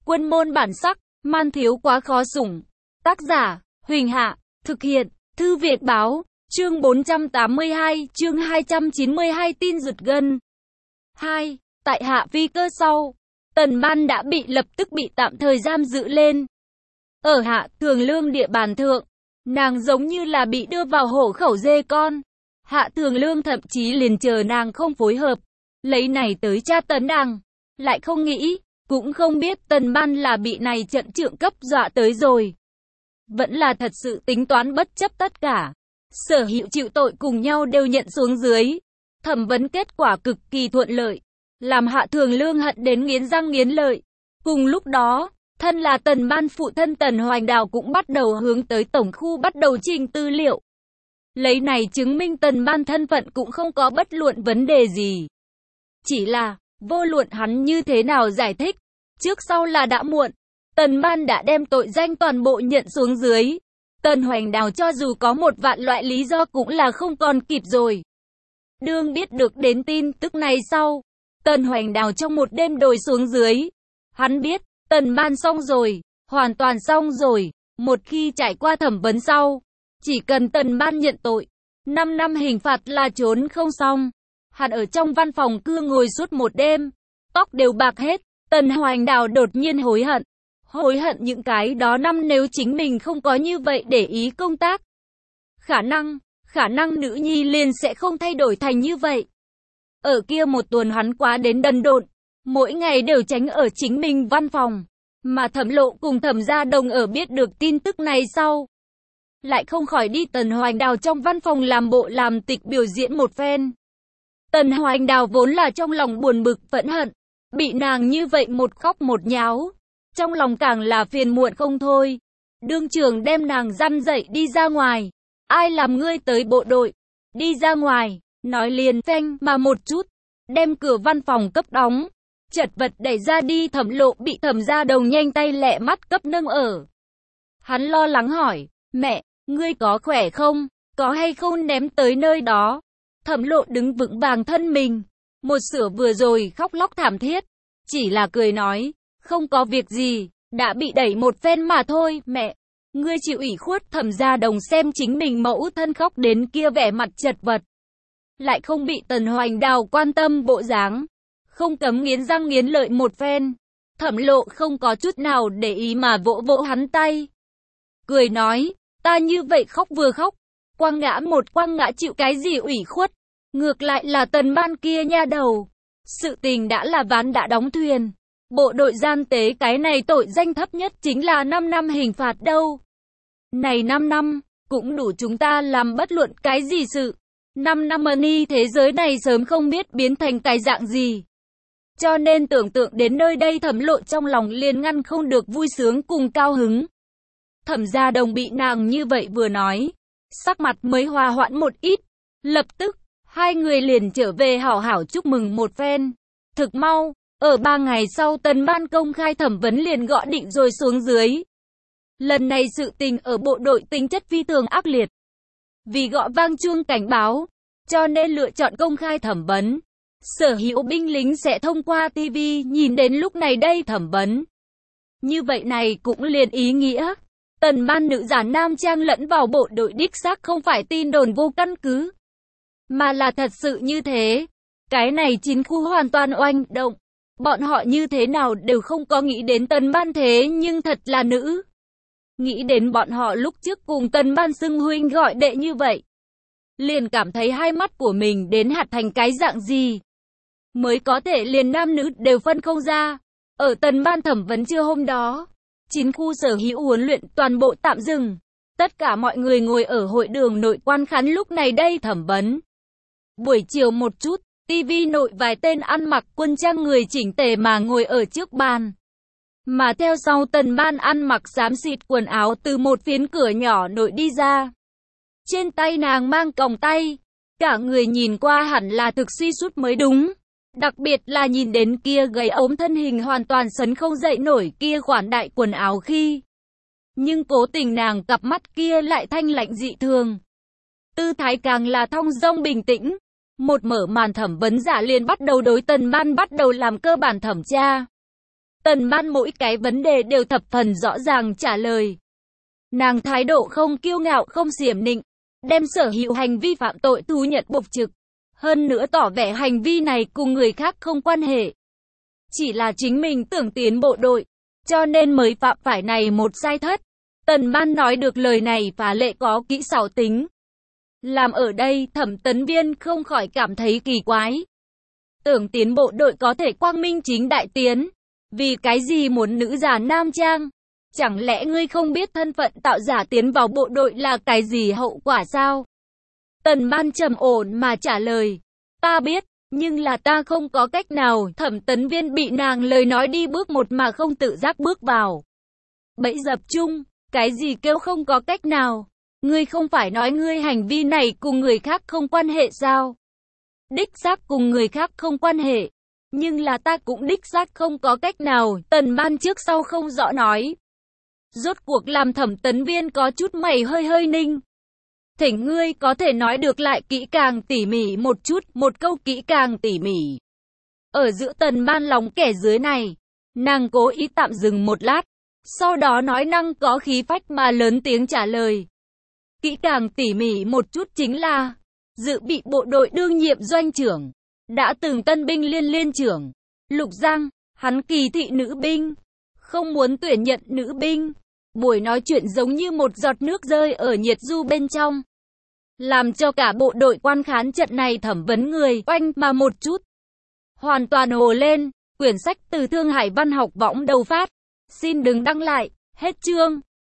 Quân môn bản sắc, man thiếu quá khó sủng. Tác giả, Huỳnh Hạ, thực hiện, Thư Việt Báo, chương 482, chương 292 tin giật gân. 2. Tại Hạ Vi Cơ sau, Tần Ban đã lập tức bị tạm thời giam giữ lên. Ở Hạ Thường Lương địa bàn thượng, nàng giống như là bị đưa vào hổ khẩu dê con. Hạ Thường Lương thậm chí liền chờ nàng không phối hợp, lấy này tới tra tấn nàng. Lại không nghĩ, cũng không biết Tần Ban là bị này trận trượng cấp dọa tới rồi. Vẫn là thật sự tính toán bất chấp tất cả. Sở hữu chịu tội cùng nhau đều nhận xuống dưới. Thẩm vấn kết quả cực kỳ thuận lợi, làm Hạ Thường Lương hận đến nghiến răng nghiến lợi. Cùng lúc đó, thân là Tần Ban phụ thân Tần Hoành Đào cũng bắt đầu hướng tới tổng khu bắt đầu trình tư liệu. Lấy này chứng minh Tần Ban thân phận cũng không có bất luận vấn đề gì. Chỉ là, vô luận hắn như thế nào giải thích, trước sau là đã muộn. Tần Ban đã đem tội danh toàn bộ nhận xuống dưới. Tần Hoành Đào cho dù có một vạn loại lý do cũng là không còn kịp rồi. Đương biết được đến tin tức này sau, Tần Hoành Đào trong một đêm đồi xuống dưới. Hắn biết, Tần Ban xong rồi, hoàn toàn xong rồi. Một khi trải qua thẩm vấn sau, chỉ cần Tần Ban nhận tội, 5 năm hình phạt là trốn không xong. Hắn ở trong văn phòng cưa ngồi suốt một đêm, tóc đều bạc hết. Tần Hoành Đào đột nhiên hối hận. Hối hận những cái đó năm nếu chính mình không có như vậy để ý công tác. Khả năng nữ nhi liền sẽ không thay đổi thành như vậy. Ở kia một tuần hắn quá đến đần độn, mỗi ngày đều tránh ở chính mình văn phòng. Mà Thẩm Lộ cùng Thẩm Gia Đồng ở biết được tin tức này sau, lại không khỏi đi Tần Hoành Đào trong văn phòng làm bộ làm tịch biểu diễn một phen. Tần Hoành Đào vốn là trong lòng buồn bực phẫn hận, bị nàng như vậy một khóc một nháo, trong lòng càng là phiền muộn không thôi. Đương trường đem nàng dăn dậy đi ra ngoài. Ai làm ngươi tới bộ đội? Đi ra ngoài, nói liền phanh mà một chút, đem cửa văn phòng cấp đóng, chật vật đẩy ra đi. Thẩm Lộ bị Thẩm Gia Đồng nhanh tay lẹ mắt cấp nâng ở. Hắn lo lắng hỏi, mẹ, ngươi có khỏe không? Có hay không ném tới nơi đó? Thẩm Lộ đứng vững vàng thân mình, một sửa vừa rồi khóc lóc thảm thiết, chỉ là cười nói, không có việc gì, đã bị đẩy một phen mà thôi. Mẹ, ngươi chịu ủy khuất. Thẩm Gia Đồng xem chính mình mẫu thân khóc đến kia vẻ mặt chật vật, lại không bị Tần Hoành Đào quan tâm bộ dáng, không cấm nghiến răng nghiến lợi một phen. Thẩm Lộ không có chút nào để ý mà vỗ vỗ hắn tay, cười nói, ta như vậy khóc vừa khóc, quăng ngã chịu cái gì ủy khuất, ngược lại là Tần Ban kia nha đầu. Sự tình đã là ván đã đóng thuyền. Bộ đội gian tế cái này tội danh thấp nhất chính là 5 năm hình phạt đâu. Này 5 năm, cũng đủ chúng ta làm bất luận cái gì sự. 5 năm money thế giới này sớm không biết biến thành cái dạng gì. Cho nên tưởng tượng đến nơi đây Thẩm Lộ trong lòng liền ngăn không được vui sướng cùng cao hứng. Thẩm Gia Đồng bị nàng như vậy vừa nói, sắc mặt mới hòa hoãn một ít. Lập tức, hai người liền trở về hảo hảo chúc mừng một phen. Thực mau, ở 3 ngày sau Tần Ban công khai thẩm vấn liền gõ định rồi xuống dưới. Lần này sự tình ở bộ đội tính chất phi thường ác liệt. Vì gõ vang chuông cảnh báo, cho nên lựa chọn công khai thẩm vấn. Sở hữu binh lính sẽ thông qua TV nhìn đến lúc này đây thẩm vấn. Như vậy này cũng liền ý nghĩa, Tần Ban nữ giả nam trang lẫn vào bộ đội đích xác không phải tin đồn vô căn cứ, mà là thật sự như thế. Cái này chiến khu hoàn toàn oanh động. Bọn họ như thế nào đều không có nghĩ đến Tần Ban thế nhưng thật là nữ. Nghĩ đến bọn họ lúc trước cùng Tần Ban xưng huynh gọi đệ như vậy, liền cảm thấy hai mắt của mình đến hạt thành cái dạng gì. Mới có thể liền nam nữ đều phân không ra. Ở Tần Ban thẩm vấn trưa hôm đó, chiến khu sở hữu huấn luyện toàn bộ tạm dừng. Tất cả mọi người ngồi ở hội đường nội quan khán lúc này đây thẩm vấn. Buổi chiều một chút, TV nội vài tên ăn mặc quân trang người chỉnh tề mà ngồi ở trước bàn. Mà theo sau Tần Ban ăn mặc xám xịt quần áo từ một phiến cửa nhỏ nội đi ra. Trên tay nàng mang còng tay, cả người nhìn qua hẳn là thực suy sút mới đúng. Đặc biệt là nhìn đến kia gầy ốm thân hình hoàn toàn sấn không dậy nổi kia khoản đại quần áo khi. Nhưng cố tình nàng cặp mắt kia lại thanh lạnh dị thường. Tư thái càng là thong dong bình tĩnh. Một mở màn thẩm vấn giả liền bắt đầu đối Tần Ban bắt đầu làm cơ bản thẩm tra. Tần Ban mỗi cái vấn đề đều thập phần rõ ràng trả lời. Nàng thái độ không kiêu ngạo không xiểm nịnh, đem sở hữu hành vi phạm tội thú nhận bộc trực. Hơn nữa tỏ vẻ hành vi này cùng người khác không quan hệ. Chỉ là chính mình tưởng tiến bộ đội, cho nên mới phạm phải này một sai thất. Tần Ban nói được lời này phá lệ có kỹ xảo tính. Làm ở đây, Thẩm Tấn Viên không khỏi cảm thấy kỳ quái. Tưởng tiến bộ đội có thể quang minh chính đại tiến. Vì cái gì muốn nữ giả nam trang? Chẳng lẽ ngươi không biết thân phận tạo giả tiến vào bộ đội là cái gì hậu quả sao? Tần Ban trầm ổn mà trả lời. Ta biết, nhưng là ta không có cách nào. Thẩm Tấn Viên bị nàng lời nói đi bước một mà không tự giác bước vào bẫy dập chung. Cái gì kêu không có cách nào? Ngươi không phải nói ngươi hành vi này cùng người khác không quan hệ sao? Đích xác cùng người khác không quan hệ. Nhưng là ta cũng đích xác không có cách nào. Tần Ban trước sau không rõ nói. Rốt cuộc làm Thẩm Tấn Viên có chút mày hơi ninh. Thỉnh ngươi có thể nói được lại kỹ càng tỉ mỉ một chút, một câu kỹ càng tỉ mỉ. Ở giữa Tần Ban lòng kẻ dưới này, nàng cố ý tạm dừng một lát, sau đó nói năng có khí phách mà lớn tiếng trả lời. Kỹ càng tỉ mỉ một chút chính là, dự bị bộ đội đương nhiệm doanh trưởng, đã từng tân binh liên trưởng, Lục Giang, hắn kỳ thị nữ binh, không muốn tuyển nhận nữ binh. Buổi nói chuyện giống như một giọt nước rơi ở nhiệt du bên trong. Làm cho cả bộ đội quan khán trận này thẩm vấn người oanh mà một chút. Hoàn toàn hồ lên, quyển sách từ Thương Hải Văn học võng đầu phát. Xin đừng đăng lại, hết chương.